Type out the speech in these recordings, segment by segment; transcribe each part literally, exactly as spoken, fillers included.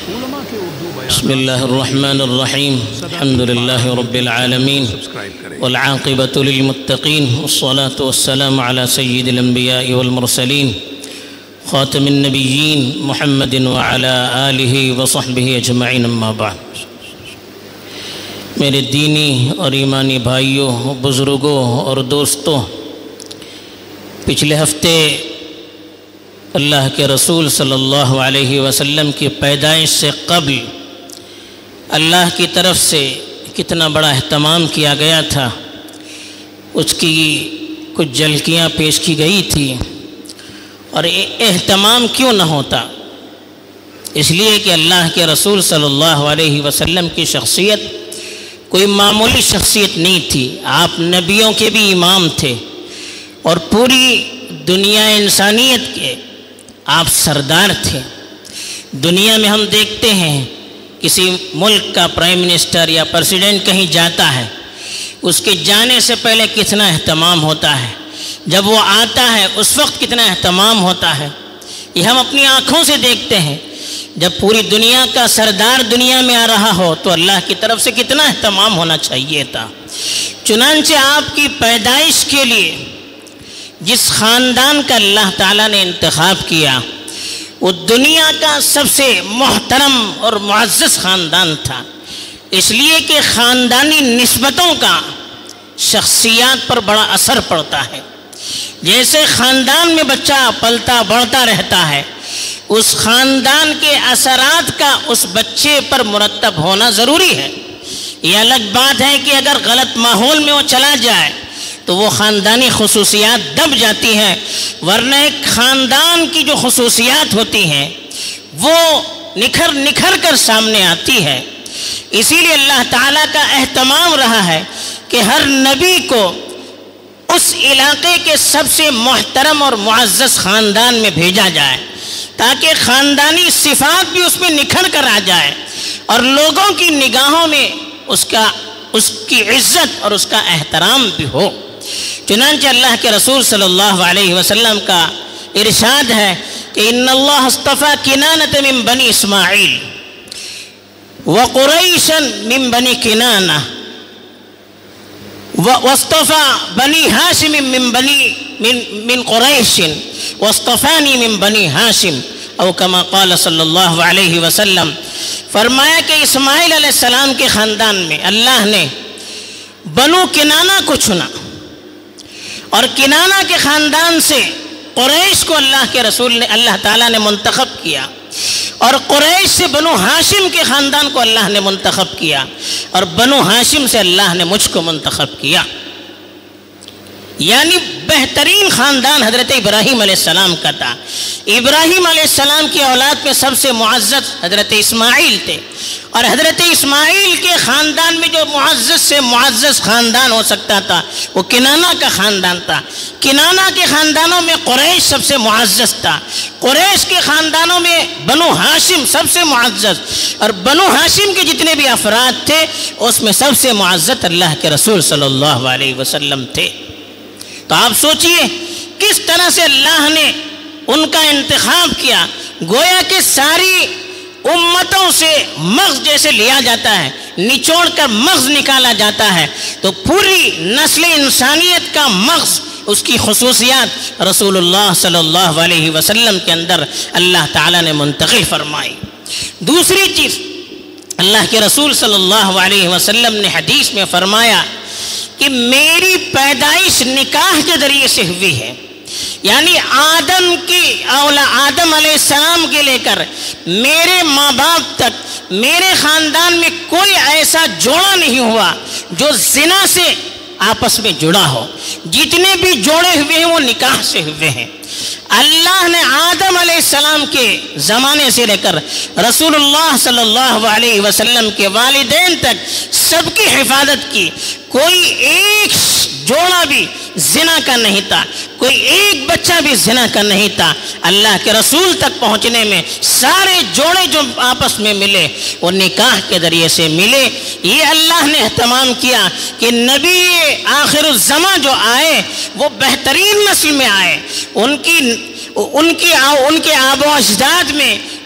بسم الله الرحمن الرحيم الحمد لله رب العالمين والعاقبة للمتقين والصلاة والسلام على سيد الأنبياء والمرسلين خاتم النبيين محمد وعلى آله وصحبه أجمعين أما بعد. میرے دینی اور ایمانی بھائیوں، بزرگوں اور دوستوں، پچھلے ہفتے اللہ کے رسول صلی اللہ علیہ وسلم کی پیدائش سے قبل اللہ کی طرف سے کتنا بڑا اہتمام کیا گیا تھا، اس کی کچھ جھلکیاں پیش کی گئی تھی. اور اہتمام کیوں نہ ہوتا؟ اس لیے کہ اللہ کے رسول صلی اللہ علیہ وسلم کی شخصیت کوئی معمولی شخصیت نہیں تھی. آپ نبیوں کے بھی امام تھے اور پوری دنیا انسانیت کے آپ سردار تھے. دنیا میں ہم دیکھتے ہیں کسی ملک کا پرائم منسٹر یا پریزیڈنٹ کہیں جاتا ہے، اس کے جانے سے پہلے کتنا اہتمام ہوتا ہے، جب وہ آتا ہے اس وقت کتنا اہتمام ہوتا ہے. یہ ہم اپنی آنکھوں سے دیکھتے ہیں. جب پوری دنیا کا سردار دنیا میں آ رہا ہو تو اللہ کی طرف سے کتنا اہتمام ہونا چاہیے تھا. چنانچہ آپ کی پیدائش کے لیے جس خاندان کا اللہ تعالیٰ نے انتخاب کیا وہ دنیا کا سب سے محترم اور معزز خاندان تھا، اس لیے کہ خاندانی نسبتوں کا شخصیات پر بڑا اثر پڑتا ہے. جیسے خاندان میں بچہ پلتا بڑھتا رہتا ہے، اس خاندان کے اثرات کا اس بچے پر مرتب ہونا ضروری ہے. یہ الگ بات ہے کہ اگر غلط ماحول میں وہ چلا جائے تو وہ خاندانی خصوصیات دب جاتی ہیں، ورنہ ایک خاندان کی جو خصوصیات ہوتی ہیں وہ نکھر نکھر کر سامنے آتی ہے. اسی لیے اللہ تعالیٰ کا اہتمام رہا ہے کہ ہر نبی کو اس علاقے کے سب سے محترم اور معزز خاندان میں بھیجا جائے تاکہ خاندانی صفات بھی اس میں نکھر کر آ جائے اور لوگوں کی نگاہوں میں اس کا اس کی عزت اور اس کا احترام بھی ہو. چنانچہ اللہ کے رسول صلی اللہ علیہ وسلم کا ارشاد ہے کہ ان اللہ اصطفى کنانة من بنی اسماعیل وقریشا من بنی کنانہ واصطفى بنی ہاشم من بنی من من قریش واصطفانی من بنی ہاشم او کما قال صلی اللہ علیہ وسلم. فرمایا کہ اسماعیل علیہ السلام کے خاندان میں اللہ نے بنو کنانہ کو چنا اور کنانہ کے خاندان سے قریش کو اللہ کے رسول نے اللہ تعالیٰ نے منتخب کیا اور قریش سے بنو ہاشم کے خاندان کو اللہ نے منتخب کیا اور بنو ہاشم سے اللہ نے مجھ کو منتخب کیا. یعنی بہترین خاندان حضرت ابراہیم علیہ السلام کا تھا. ابراہیم علیہ السلام کی اولاد میں سب سے معزز حضرت اسماعیل تھے اور حضرت اسماعیل کے خاندان میں جو معزز سے معزز خاندان ہو سکتا تھا وہ کنانہ کا خاندان تھا. کنانہ کے خاندانوں میں قریش سب سے معزز تھا، قریش کے خاندانوں میں بنو ہاشم سب سے معزز، اور بنو ہاشم کے جتنے بھی افراد تھے اس میں سب سے معزز اللہ کے رسول صلی اللہ علیہ وسلم تھے. تو آپ سوچئے کس طرح سے اللہ نے ان کا انتخاب کیا. گویا کہ ساری امتوں سے مغز جیسے لیا جاتا ہے، نچوڑ کر مغز نکالا جاتا ہے، تو پوری نسل انسانیت کا مغز اس کی خصوصیات رسول اللہ صلی اللہ علیہ وسلم کے اندر اللہ تعالیٰ نے منتقل فرمائی. دوسری چیز، اللہ کے رسول صلی اللہ علیہ وسلم نے حدیث میں فرمایا کہ میری پیدائش نکاح کے ذریعے سے ہوئی ہے. یعنی آدم کی اولا آدم علیہ السلام کے لے کر میرے ماں باپ تک میرے خاندان میں کوئی ایسا جوڑا نہیں ہوا جو زنا سے آپس میں جڑا ہو. جتنے بھی جوڑے ہوئے ہیں وہ نکاح سے ہوئے ہیں. اللہ نے آدم علیہ السلام کے زمانے سے لے کر رسول اللہ صلی اللہ علیہ وسلم کے والدین تک سب کی حفاظت کی. کوئی ایک جوڑا بھی زنا کا نہیں تھا، کوئی ایک بچہ بھی زنا کا نہیں تھا. اللہ کے رسول تک پہنچنے میں سارے جوڑے جو آپس میں ملے وہ نکاح کے ذریعے سے ملے. یہ اللہ نے اہتمام کیا کہ نبی آخر الزماں جو آئے وہ بہترین نسل میں آئے. ان کی ان کی ان کے آب و اجداد میں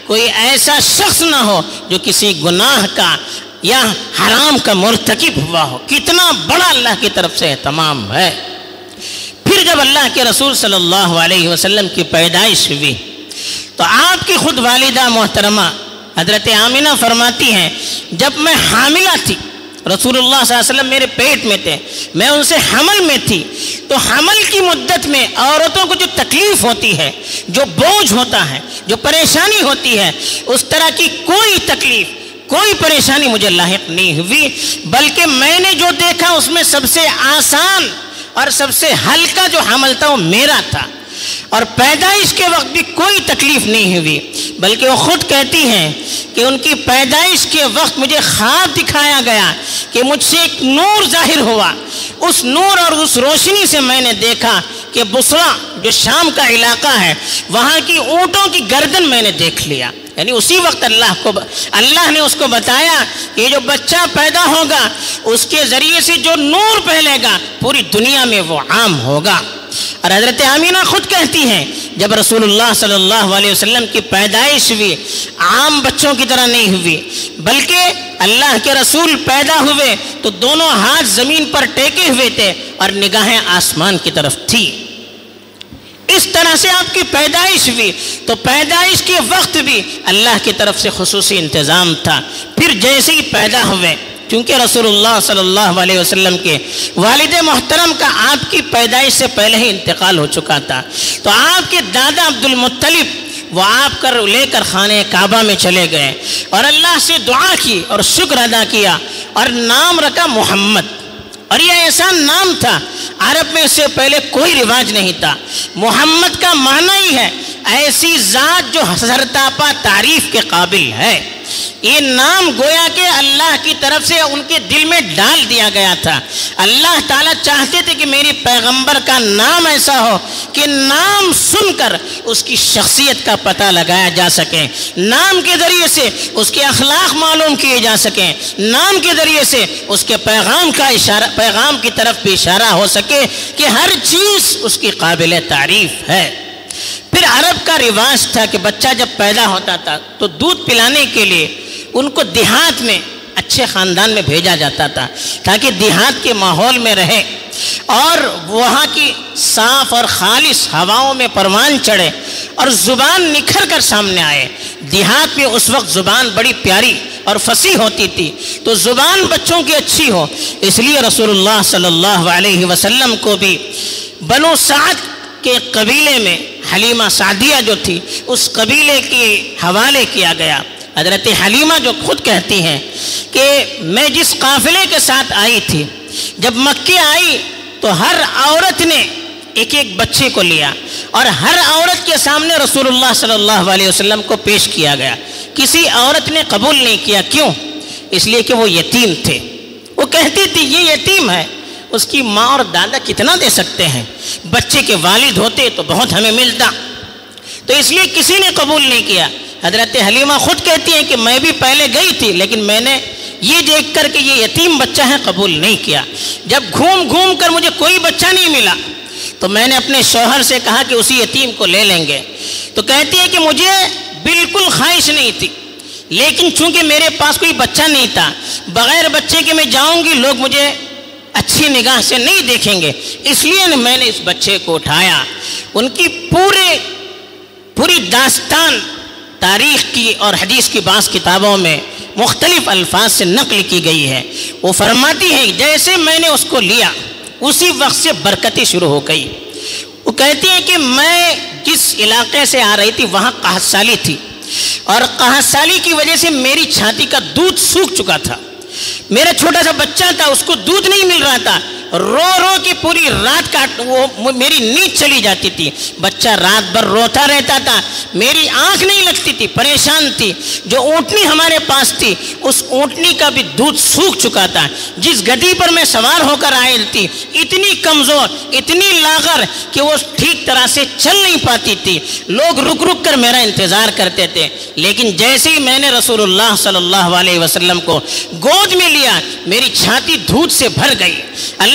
کوئی ایسا شخص نہ ہو جو کسی گناہ کا یا حرام کا مرتکب ہوا ہو۔ کتنا بڑا اللہ کی طرف سے اہتمام ہے۔ پھر جب اللہ کے رسول صلی اللہ علیہ وسلم کی پیدائش ہوئی تو آپ کی خود والدہ محترمہ حضرت آمینہ فرماتی ہیں جب میں حاملہ تھی، رسول اللہ صلی اللہ علیہ وسلم میرے پیٹ میں تھے، میں ان سے حمل میں تھی، تو حمل کی مدت میں عورتوں کو جو تکلیف ہوتی ہے، جو بوجھ ہوتا ہے، جو پریشانی ہوتی ہے، اس طرح کی کوئی تکلیف، کوئی پریشانی مجھے لاحق نہیں ہوئی، بلکہ میں نے جو دیکھا اس میں سب سے آسان اور سب سے ہلکا جو حمل تھا وہ میرا تھا، اور پیدائش کے وقت بھی کوئی تکلیف نہیں ہوئی، بلکہ وہ خود کہتی ہیں کہ ان کی پیدائش کے وقت مجھے خواب دکھایا گیا کہ مجھ سے ایک نور ظاہر ہوا، اس نور اور اس روشنی سے میں نے دیکھا کہ بصرہ جو شام کا علاقہ ہے وہاں کی اونٹوں کی گردن میں نے دیکھ لیا۔ یعنی اسی وقت اللہ کو اللہ نے اس کو بتایا کہ یہ جو بچہ پیدا ہوگا اس کے ذریعے سے جو نور پھیلے گا پوری دنیا میں وہ عام ہوگا۔ اور حضرت آمینہ خود کہتی ہیں جب رسول اللہ صلی اللہ علیہ وسلم کی پیدائش ہوئی عام بچوں کی طرح نہیں ہوئی، بلکہ اللہ کے رسول پیدا ہوئے تو دونوں ہاتھ زمین پر ٹیکے ہوئے تھے اور نگاہیں آسمان کی طرف تھی۔ اس طرح سے آپ کی پیدائش ہوئی تو پیدائش کے وقت بھی اللہ کی طرف سے خصوصی انتظام تھا۔ پھر جیسے ہی پیدا ہوئے، کیونکہ رسول اللہ صلی اللہ علیہ وسلم کے والد محترم کا آپ کی پیدائش سے پہلے ہی انتقال ہو چکا تھا، تو آپ کے دادا عبد المطلب وہ آپ کر لے کر خانہ کعبہ میں چلے گئے اور اللہ سے دعا کی اور شکر ادا کیا اور نام رکھا محمد۔ اور یہ ایسا نام تھا، عرب میں اس سے پہلے کوئی رواج نہیں تھا۔ محمد کا معنی ہی ہے ایسی ذات جو سرتاپا تعریف کے قابل ہے۔ یہ نام گویا کہ اللہ کی طرف سے ان کے دل میں ڈال دیا گیا تھا۔ اللہ تعالیٰ چاہتے تھے کہ میری پیغمبر کا نام ایسا ہو کہ نام سن کر اس کی شخصیت کا پتہ لگایا جا سکے، نام کے ذریعے سے اس کے اخلاق معلوم کیے جا سکیں، نام کے ذریعے سے اس کے پیغام کا اشارہ پیغام کی طرف بھی اشارہ ہو سکے کہ ہر چیز اس کی قابل تعریف ہے۔ پھر عرب کا رواج تھا کہ بچہ جب پیدا ہوتا تھا تو دودھ پلانے کے لیے ان کو دیہات میں اچھے خاندان میں بھیجا جاتا تھا تاکہ دیہات کے ماحول میں رہے اور وہاں کی صاف اور خالص ہواؤں میں پروان چڑھے اور زبان نکھر کر سامنے آئے۔ دیہات میں اس وقت زبان بڑی پیاری اور فصیح ہوتی تھی، تو زبان بچوں کی اچھی ہو، اس لیے رسول اللہ صلی اللہ علیہ وسلم کو بھی بنو سعد کے قبیلے میں حلیمہ سعدیہ جو تھی اس قبیلے کے حوالے کیا گیا۔ حضرت حلیمہ جو خود کہتی ہیں کہ میں جس قافلے کے ساتھ آئی تھی، جب مکے آئی تو ہر عورت نے ایک ایک بچے کو لیا اور ہر عورت کے سامنے رسول اللہ صلی اللہ علیہ وسلم کو پیش کیا گیا۔ کسی عورت نے قبول نہیں کیا، کیوں؟ اس لیے کہ وہ یتیم تھے۔ وہ کہتی تھی یہ یتیم ہے، اس کی ماں اور دادا کتنا دے سکتے ہیں، بچے کے والد ہوتے تو بہت ہمیں ملتا، تو اس لیے کسی نے قبول نہیں کیا۔ حضرت حلیمہ خود کہتی ہیں کہ میں بھی پہلے گئی تھی لیکن میں نے یہ دیکھ کر کہ یہ یتیم بچہ ہے قبول نہیں کیا۔ جب گھوم گھوم کر مجھے کوئی بچہ نہیں ملا تو میں نے اپنے شوہر سے کہا کہ اسی یتیم کو لے لیں گے، تو کہتی ہے کہ مجھے بالکل خواہش نہیں تھی، لیکن چونکہ میرے پاس کوئی بچہ نہیں تھا، بغیر بچے کے میں جاؤں گی لوگ مجھے اچھی نگاہ سے نہیں دیکھیں گے، اس لیے میں نے اس بچے کو اٹھایا۔ ان کی پورے پوری داستان تاریخ کی اور حدیث کی بعض کتابوں میں مختلف الفاظ سے نقل کی گئی ہے۔ وہ فرماتی ہے جیسے میں نے اس کو لیا اسی وقت سے برکتیں شروع ہو گئی۔ وہ کہتی ہیں کہ میں جس علاقے سے آ رہی تھی وہاں قحط سالی تھی اور قحط سالی کی وجہ سے میری چھاتی کا دودھ سوکھ چکا تھا، میرا چھوٹا سا بچہ تھا اس کو دودھ نہیں مل رہا تھا، رو رو کے پوری رات کاٹ وہ میری نیند چلی جاتی تھی، بچہ رات بھر روتا رہتا تھا، میری آنکھ نہیں لگتی تھی، پریشان تھی۔ جو اونٹنی ہمارے پاس تھی اس اونٹنی کا بھی دودھ سوکھ چکا تھا، جس گدی پر میں سوار ہو کر آئی تھی اتنی کمزور اتنی لاغر کہ وہ ٹھیک طرح سے چل نہیں پاتی تھی، لوگ رک رک کر میرا انتظار کرتے تھے، لیکن جیسے ہی میں نے رسول اللہ صلی اللہ علیہ وسلم کو گود میں لیا میری چھاتی دودھ سے بھر گئی۔ اللہ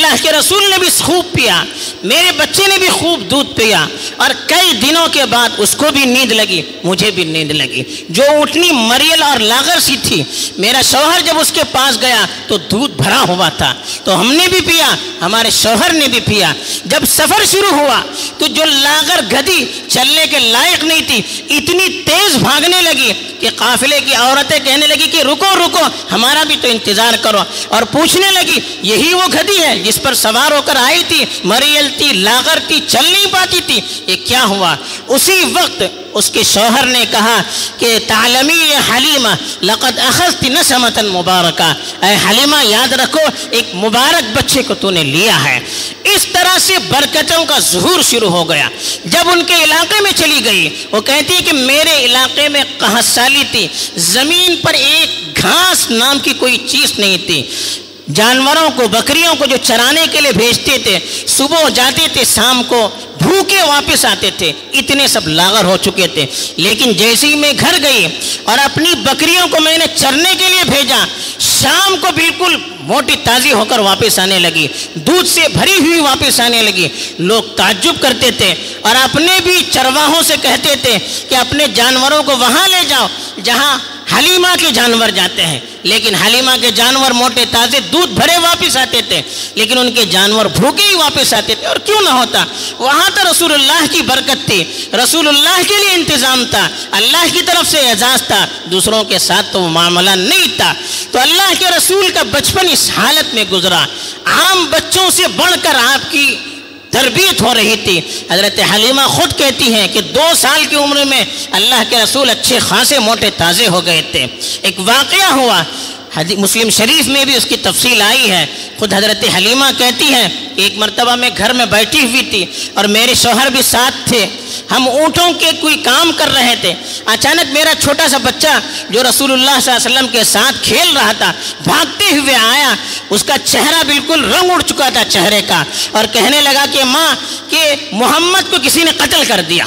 اللہ کے رسول نے بھی خوب پیا، میرے بچے نے بھی خوب دودھ پیا، اور کئی دنوں کے بعد اس کو بھی نیند لگی، مجھے بھی نیند لگی۔ جو اونٹنی مریل اور لاغر سی تھی، میرا شوہر جب اس کے پاس گیا تو دودھ بھرا ہوا تھا، تو ہم نے بھی پیا، ہمارے شوہر نے بھی پیا۔ جب سفر شروع ہوا تو جو لاغر گدھی چلنے کے لائق نہیں تھی، اتنی تیز بھاگنے لگی کہ قافلے کی عورتیں کہنے لگی کہ رکو رکو، ہمارا بھی تو انتظار کرو، اور پوچھنے لگی یہی وہ گدھی ہے جس پر سوار ہو کر آئی تھی، مریل تھی، لاغر تھی، چل نہیں پاتی تھی، یہ کیا ہوا؟ اسی وقت اس کے شوہر نے کہا کہ تعلمی حلیمہ لقد اخذت نسمۃ مبارکہ، اے حلیمہ یاد رکھو ایک مبارک بچے کو تو نے لیا ہے۔ اس طرح سے برکتوں کا ظہور شروع ہو گیا۔ جب ان کے علاقے میں چلی گئی، وہ کہتی ہے کہ میرے علاقے میں قحط سالی تھی، زمین پر ایک گھاس نام کی کوئی چیز نہیں تھی، جانوروں کو بکریوں کو جو چرانے کے لیے بھیجتے تھے، صبح جاتے تھے شام کو بھوکے واپس آتے تھے، اتنے سب لاغر ہو چکے تھے۔ لیکن جیسے ہی میں گھر گئی اور اپنی بکریوں کو میں نے چرنے کے لیے بھیجا، شام کو بالکل موٹی تازی ہو کر واپس آنے لگی، دودھ سے بھری ہوئی واپس آنے لگی۔ لوگ تعجب کرتے تھے اور اپنے بھی چرواہوں سے کہتے تھے کہ اپنے جانوروں کو وہاں لے جاؤ جہاں حلیمہ کے جانور جاتے ہیں، لیکن حلیمہ کے جانور موٹے تازے دودھ بھرے واپس آتے تھے، لیکن ان کے جانور بھوکے ہی واپس آتے تھے۔ اور کیوں نہ ہوتا؟ وہاں تو رسول اللہ کی برکت تھی، رسول اللہ کے لیے انتظام تھا، اللہ کی طرف سے اعزاز تھا، دوسروں کے ساتھ تو وہ معاملہ نہیں تھا۔ تو اللہ کے رسول کا بچپن اس حالت میں گزرا، عام بچوں سے بڑھ کر آپ کی تربیت ہو رہی تھی۔ حضرت حلیمہ خود کہتی ہیں کہ دو سال کی عمر میں اللہ کے رسول اچھے خاصے موٹے تازے ہو گئے تھے۔ ایک واقعہ ہوا، مسلم شریف میں بھی اس کی تفصیل آئی ہے۔ خود حضرت حلیمہ کہتی ہیں کہ ایک مرتبہ میں گھر میں بیٹھی ہوئی تھی اور میرے شوہر بھی ساتھ تھے، ہم اونٹوں کے کوئی کام کر رہے تھے، اچانک میرا چھوٹا سا بچہ جو رسول اللہ صلی اللہ علیہ وسلم کے ساتھ کھیل رہا تھا بھاگتے ہوئے آیا، اس کا چہرہ بالکل رنگ اڑ چکا تھا چہرے کا، اور کہنے لگا کہ ماں کہ محمد کو کسی نے قتل کر دیا،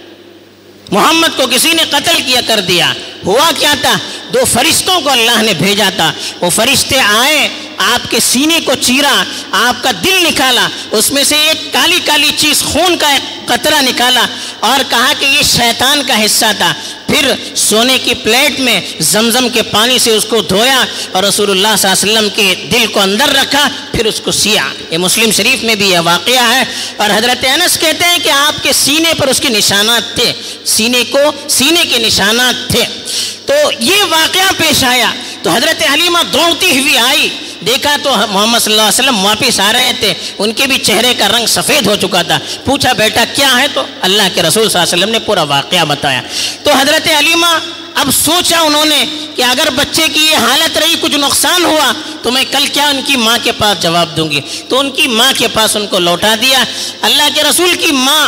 محمد کو کسی نے قتل کیا کر دیا۔ ہوا کیا تھا؟ دو فرشتوں کو اللہ نے بھیجا تھا، وہ فرشتے آئے، آپ کے سینے کو چیرا، آپ کا دل نکالا، اس میں سے ایک کالی کالی چیز خون کا ایک قطرہ نکالا اور کہا کہ یہ شیطان کا حصہ تھا۔ پھر سونے کی پلیٹ میں زمزم کے پانی سے اس کو دھویا اور رسول اللہ صلی اللہ علیہ وسلم کے دل کو اندر رکھا، پھر اس کو سیا۔ یہ مسلم شریف میں بھی یہ واقعہ ہے۔ اور حضرت انس کہتے ہیں کہ آپ کے سینے پر اس کے نشانات تھے، سینے کو سینے کے نشانات تھے۔ تو یہ واقعہ پیش آیا تو حضرت حلیمہ دوڑتی ہوئی آئی، دیکھا تو محمد صلی اللہ علیہ وسلم واپس آ رہے تھے، ان کے بھی چہرے کا رنگ سفید ہو چکا تھا۔ پوچھا بیٹا کیا ہے؟ تو اللہ کے رسول صلی اللہ علیہ وسلم نے پورا واقعہ بتایا۔ تو حضرت حلیمہ اب سوچا انہوں نے کہ اگر بچے کی یہ حالت رہی، کچھ نقصان ہوا تو میں کل کیا ان کی ماں کے پاس جواب دوں گی، تو ان کی ماں کے پاس ان کو لوٹا دیا۔ اللہ کے رسول کی ماں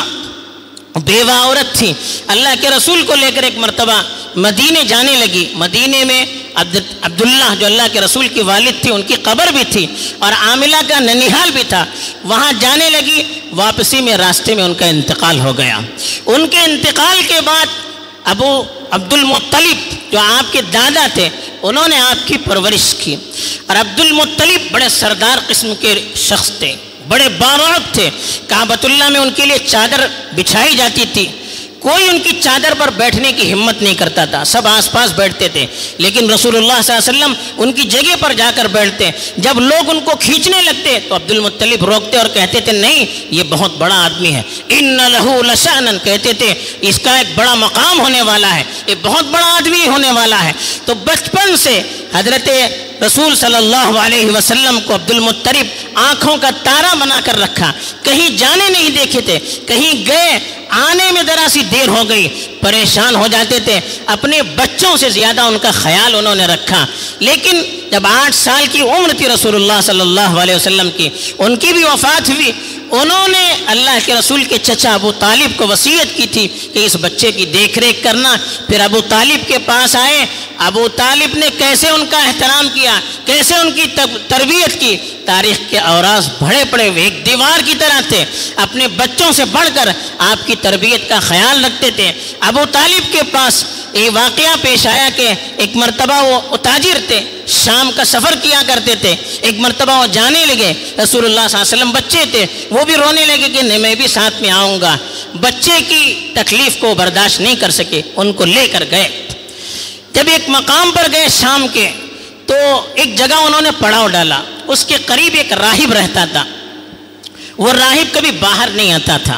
بیوہ عورت تھی، اللہ کے رسول کو لے کر ایک مرتبہ مدینے جانے لگی۔ مدینے میں عبداللہ جو اللہ کے رسول کی والد تھی، ان کی قبر بھی تھی اور عاملہ کا ننیحال بھی تھا، وہاں جانے لگی۔ واپسی میں راستے میں ان کا انتقال ہو گیا۔ ان کے انتقال کے بعد ابو عبد المطلب جو آپ کے دادا تھے، انہوں نے آپ کی پرورش کی، اور عبد المطلب بڑے سردار قسم کے شخص تھے، بڑے بارعب تھے۔ کعبۃ اللہ میں ان کے لیے چادر بچھائی جاتی تھی، کوئی ان کی چادر پر بیٹھنے کی ہمت نہیں کرتا تھا، سب آس پاس بیٹھتے تھے، لیکن رسول اللہ صلی اللہ علیہ وسلم ان کی جگہ پر جا کر بیٹھتے۔ جب لوگ ان کو کھینچنے لگتے تو عبد المطلب روکتے اور کہتے تھے نہیں، یہ بہت بڑا آدمی ہے، ان لہ لشأنن، کہتے تھے اس کا ایک بڑا مقام ہونے والا ہے، یہ بہت بڑا آدمی ہونے والا ہے۔ تو بچپن سے حضرت رسول صلی اللہ علیہ وسلم کو عبد المطلب آنکھوں کا تارا بنا کر رکھا، کہیں جانے نہیں دیکھے تھے، کہیں گئے آنے میں ذرا سی دیر ہو گئی پریشان ہو جاتے تھے، اپنے بچوں سے زیادہ ان کا خیال انہوں نے رکھا۔ لیکن جب آٹھ سال کی عمر تھی رسول اللہ صلی اللہ علیہ وسلم کی، ان کی بھی وفات ہوئی، انہوں نے اللہ کے رسول کے چچا ابو طالب کو وصیت کی تھی کہ اس بچے کی دیکھ ریکھ کرنا۔ پھر ابو طالب کے پاس آئے، ابو طالب نے کیسے ان کا احترام کیا، کیسے ان کی تربیت کی، تاریخ کے اوراق بڑے پڑے ہوئے ایک دیوار کی طرح تھے، اپنے بچوں سے بڑھ کر آپ کی تربیت کا خیال رکھتے تھے۔ ابو طالب کے پاس یہ واقعہ پیش آیا کہ ایک مرتبہ وہ تاجر تھے، شام کا سفر کیا کرتے تھے. ایک مرتبہ وہ جانے لگے, رسول اللہ صلی اللہ علیہ وسلم بچے تھے, وہ بھی رونے لگے کہ نہیں میں بھی ساتھ میں آؤں گا. بچے کی تکلیف کو برداشت نہیں کر سکے, ان کو لے کر گئے. جب ایک مقام پر گئے شام کے, تو ایک جگہ انہوں نے پڑاؤ ڈالا. اس کے قریب ایک راہب رہتا تھا. وہ راہب کبھی باہر نہیں آتا تھا.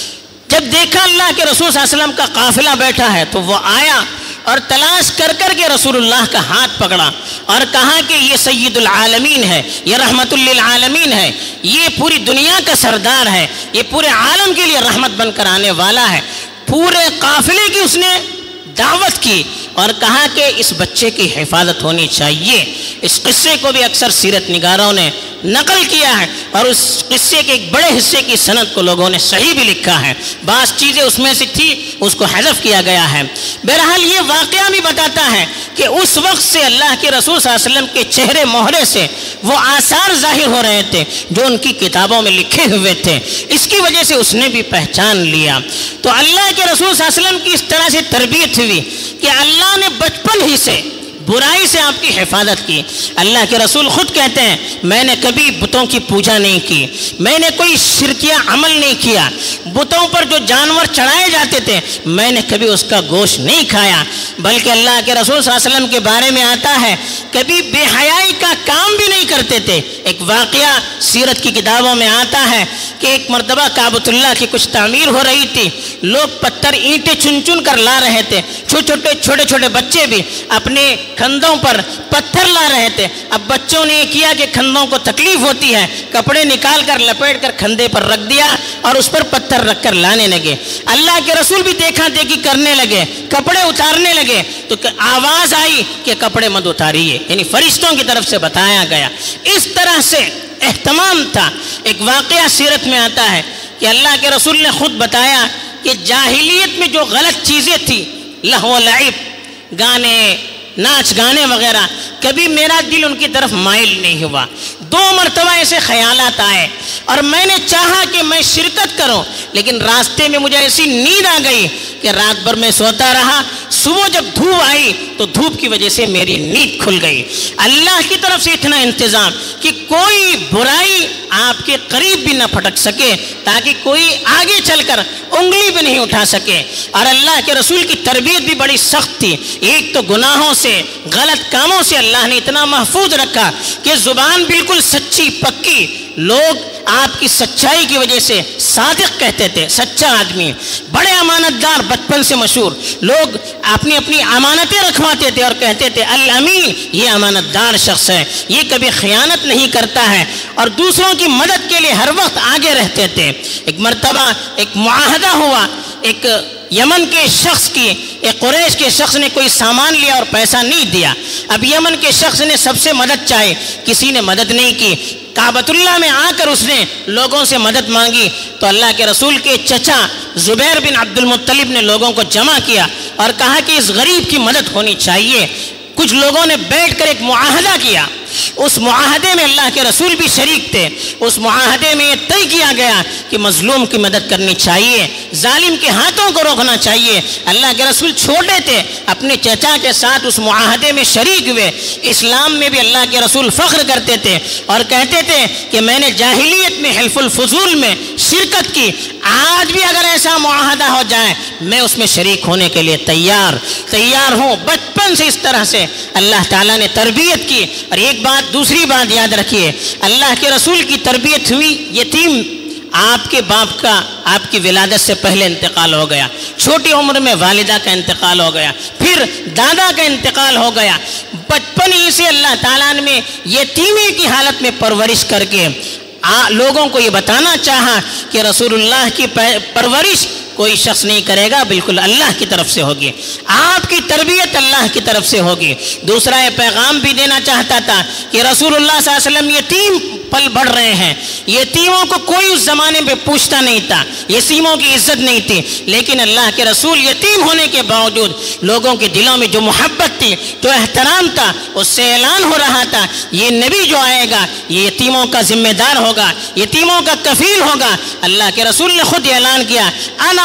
جب دیکھا اللہ کے رسول صلی اللہ علیہ وسلم کا قافلہ بیٹھا ہے, تو وہ آیا اور تلاش کر کر کے رسول اللہ کا ہاتھ پکڑا اور کہا کہ یہ سید العالمین ہے, یہ رحمت للعالمین ہے, یہ پوری دنیا کا سردار ہے, یہ پورے عالم کے لیے رحمت بن کر آنے والا ہے. پورے قافلے کی اس نے دعوت کی اور کہا کہ اس بچے کی حفاظت ہونی چاہیے. اس قصے کو بھی اکثر سیرت نگاروں نے نقل کیا ہے اور اس قصے کے ایک بڑے حصے کی سند کو لوگوں نے صحیح بھی لکھا ہے. بعض چیزیں اس میں سے تھی, اس کو حذف کیا گیا ہے. بہرحال یہ واقعہ بھی بتاتا ہے کہ اس وقت سے اللہ کے رسول صلی اللہ علیہ وسلم کے چہرے مہرے سے وہ آثار ظاہر ہو رہے تھے جو ان کی کتابوں میں لکھے ہوئے تھے. اس کی وجہ سے اس نے بھی پہچان لیا. تو اللہ کے رسول صلی اللہ علیہ وسلم کی اس طرح سے تربیت ہوئی کہ اللہ نے بچپن ہی سے برائی سے آپ کی حفاظت کی. اللہ کے رسول خود کہتے ہیں میں نے کبھی بتوں کی پوجا نہیں کی, میں نے کوئی شرکیہ عمل نہیں کیا, بتوں پر جو جانور چڑھائے جاتے تھے میں نے کبھی اس کا گوشت نہیں کھایا. بلکہ اللہ کے رسول صلی اللہ علیہ وسلم کے بارے میں آتا ہے کبھی بے حیائی کا کام بھی نہیں کرتے تھے. ایک واقعہ سیرت کی کتابوں میں آتا ہے کہ ایک مرتبہ کعبۃ اللہ کی کچھ تعمیر ہو رہی تھی. لوگ پتھر اینٹیں چن چن کر لا رہے تھے. چھوٹے چھوٹے چھوٹے چھوٹے بچے بھی اپنے کندھوں پر پتھر لا رہے تھے. اب بچوں نے یہ کیا کہ کندھوں کو تکلیف ہوتی ہے, کپڑے نکال کر لپیٹ کر کندھے پر رکھ دیا اور اس پر پتھر رکھ کر لانے لگے. اللہ کے رسول بھی دیکھا دیکھی کرنے لگے, کپڑے اتارنے لگے تو آواز آئی کہ کپڑے مت اتاریے, یعنی فرشتوں کی طرف سے بتایا گیا. اس طرح سے اہتمام تھا. ایک واقعہ سیرت میں آتا ہے کہ اللہ کے رسول نے خود بتایا کہ جاہلیت میں جو غلط چیزیں تھیں, لہو و لعب, گانے ناچ گانے وغیرہ, کبھی میرا دل ان کی طرف مائل نہیں ہوا. دو مرتبہ ایسے خیالات آئے اور میں نے چاہا کہ میں شرکت کروں, لیکن راستے میں مجھے ایسی نیند آ گئی کہ رات بھر میں سوتا رہا. صبح جب دھوپ آئی تو دھوپ کی وجہ سے میری نیند کھل گئی. اللہ کی طرف سے اتنا انتظام کہ کوئی برائی آپ کے قریب بھی نہ پھٹک سکے, تاکہ کوئی آگے چل کر انگلی بھی نہیں اٹھا سکے. اور اللہ کے رسول کی تربیت بھی بڑی سخت تھی. ایک تو گناہوں سے, غلط کاموں سے اللہ نے اتنا محفوظ رکھا کہ زبان بالکل سچی پکی. لوگ آپ کی سچائی کی وجہ سے صادق کہتے تھے, سچا آدمی, بڑے امانت دار, بچپن سے مشہور. لوگ اپنی اپنی امانتیں رکھواتے تھے اور کہتے تھے الامین, یہ امانت دار شخص ہے, یہ کبھی خیانت نہیں کرتا ہے, اور دوسروں کی مدد کے لیے ہر وقت آگے رہتے تھے. ایک مرتبہ ایک معاہدہ ہوا, ایک یمن کے شخص کی, ایک قریش کے شخص نے کوئی سامان لیا اور پیسہ نہیں دیا. اب یمن کے شخص نے سب سے مدد چاہی, کسی نے مدد نہیں کی. کعبۃ اللہ میں آ کر اس نے لوگوں سے مدد مانگی تو اللہ کے رسول کے چچا زبیر بن عبد المطلب نے لوگوں کو جمع کیا اور کہا کہ اس غریب کی مدد ہونی چاہیے. کچھ لوگوں نے بیٹھ کر ایک معاہدہ کیا. اس معاہدے میں اللہ کے رسول بھی شریک تھے. اس معاہدے میں یہ طے کیا گیا کہ مظلوم کی مدد کرنی چاہیے, ظالم کے ہاتھوں کو روکنا چاہیے. اللہ کے رسول چھوٹے تھے, اپنے چچا کے ساتھ اس معاہدے میں شریک ہوئے. اسلام میں بھی اللہ کے رسول فخر کرتے تھے اور کہتے تھے کہ میں نے جاہلیت میں حلف الفضول میں شرکت کی, آج بھی اگر ایسا معاہدہ ہو جائے میں اس میں شریک ہونے کے لیے تیار تیار ہوں. بچپن سے اس طرح سے اللہ تعالیٰ نے تربیت کی. اور ایک بات, دوسری بات یاد رکھیے, اللہ کے رسول کی تربیت ہوئی. یتیم آپ کے باپ کا آپ کی ولادت سے پہلے انتقال ہو گیا, چھوٹی عمر میں والدہ کا انتقال ہو گیا, پھر دادا کا انتقال ہو گیا. بچپن ہی سے اللہ تعالیٰ نے یتیمی کی حالت میں پرورش کر کے لوگوں کو یہ بتانا چاہا کہ رسول اللہ کی پرورش کوئی شخص نہیں کرے گا, بالکل اللہ کی طرف سے ہوگی. آپ کی تربیت اللہ کی طرف سے ہوگی. دوسرا یہ پیغام بھی دینا چاہتا تھا کہ رسول اللہ صلی اللہ علیہ وسلم یتیم پل بڑھ رہے ہیں. یتیموں کو کوئی اس زمانے میں پوچھتا نہیں تھا, یتیموں کی عزت نہیں تھی, لیکن اللہ کے رسول یتیم ہونے کے باوجود لوگوں کے دلوں میں جو محبت تھی, جو احترام تھا, اس سے اعلان ہو رہا تھا یہ نبی جو آئے گا یہ یتیموں کا ذمہ دار ہوگا, یتیموں کا کفیل ہوگا. اللہ کے رسول نے خود اعلان کیا انا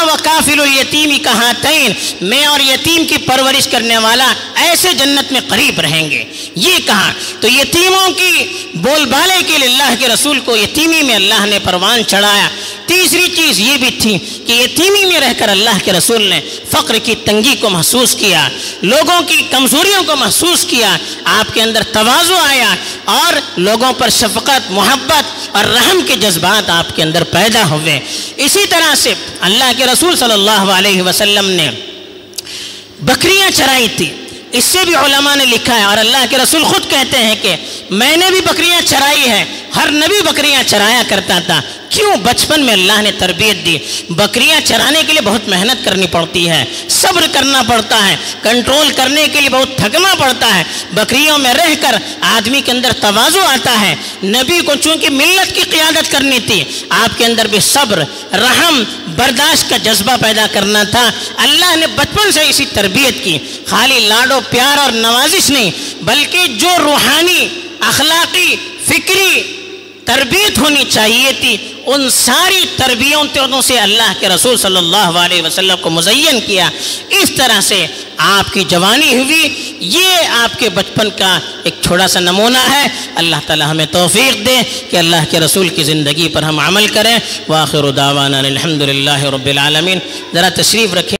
و کافل الیتیم کہاتین، میں اور یتیم کی پرورش کرنے والا ایسے جنت میں قریب رہیں گے. یہ کہا تو یتیموں کی بول بالے کے لیے اللہ کے رسول کو یتیمی میں اللہ نے پروان چڑھایا. تیسری چیز یہ بھی تھی کہ یتیمی میں رہ کر اللہ کے رسول نے فقر کی تنگی کو محسوس کیا، لوگوں کی کمزوریوں کو محسوس کیا، آپ کے اندر تواضع آیا اور لوگوں پر شفقت، محبت اور رحم کے جذبات آپ کے اندر پیدا ہوئے. اسی طرح سے اللہ کے رسول صلی اللہ علیہ وسلم نے بکریاں چرائی تھی. اس سے بھی علماء نے لکھا ہے اور اللہ کے رسول خود کہتے ہیں کہ میں نے بھی بکریاں چرائی ہے، ہر نبی بکریاں چرایا کرتا تھا. کیوں؟ بچپن میں اللہ نے تربیت دی. بکریاں چرانے کے لیے بہت محنت کرنی پڑتی ہے، صبر کرنا پڑتا ہے، کنٹرول کرنے کے لیے بہت تھکنا پڑتا ہے. بکریوں میں رہ کر آدمی کے اندر تواضع آتا ہے. نبی کو چونکہ ملت کی قیادت کرنی تھی، آپ کے اندر بھی صبر، رحم، برداشت کا جذبہ پیدا کرنا تھا. اللہ نے بچپن سے اسی تربیت کی. خالی لاڈو پیار اور نوازش نہیں، بلکہ جو روحانی، اخلاقی، فکری تربیت ہونی چاہیے تھی، ان ساری تربیتوں سے اللہ کے رسول صلی اللہ علیہ وسلم کو مزین کیا. اس طرح سے آپ کی جوانی ہوئی. یہ آپ کے بچپن کا ایک چھوٹا سا نمونہ ہے. اللہ تعالی ہمیں توفیق دے کہ اللہ کے رسول کی زندگی پر ہم عمل کریں. وآخر دعوانا الحمدللہ رب العالمین. ذرا تشریف رکھیں.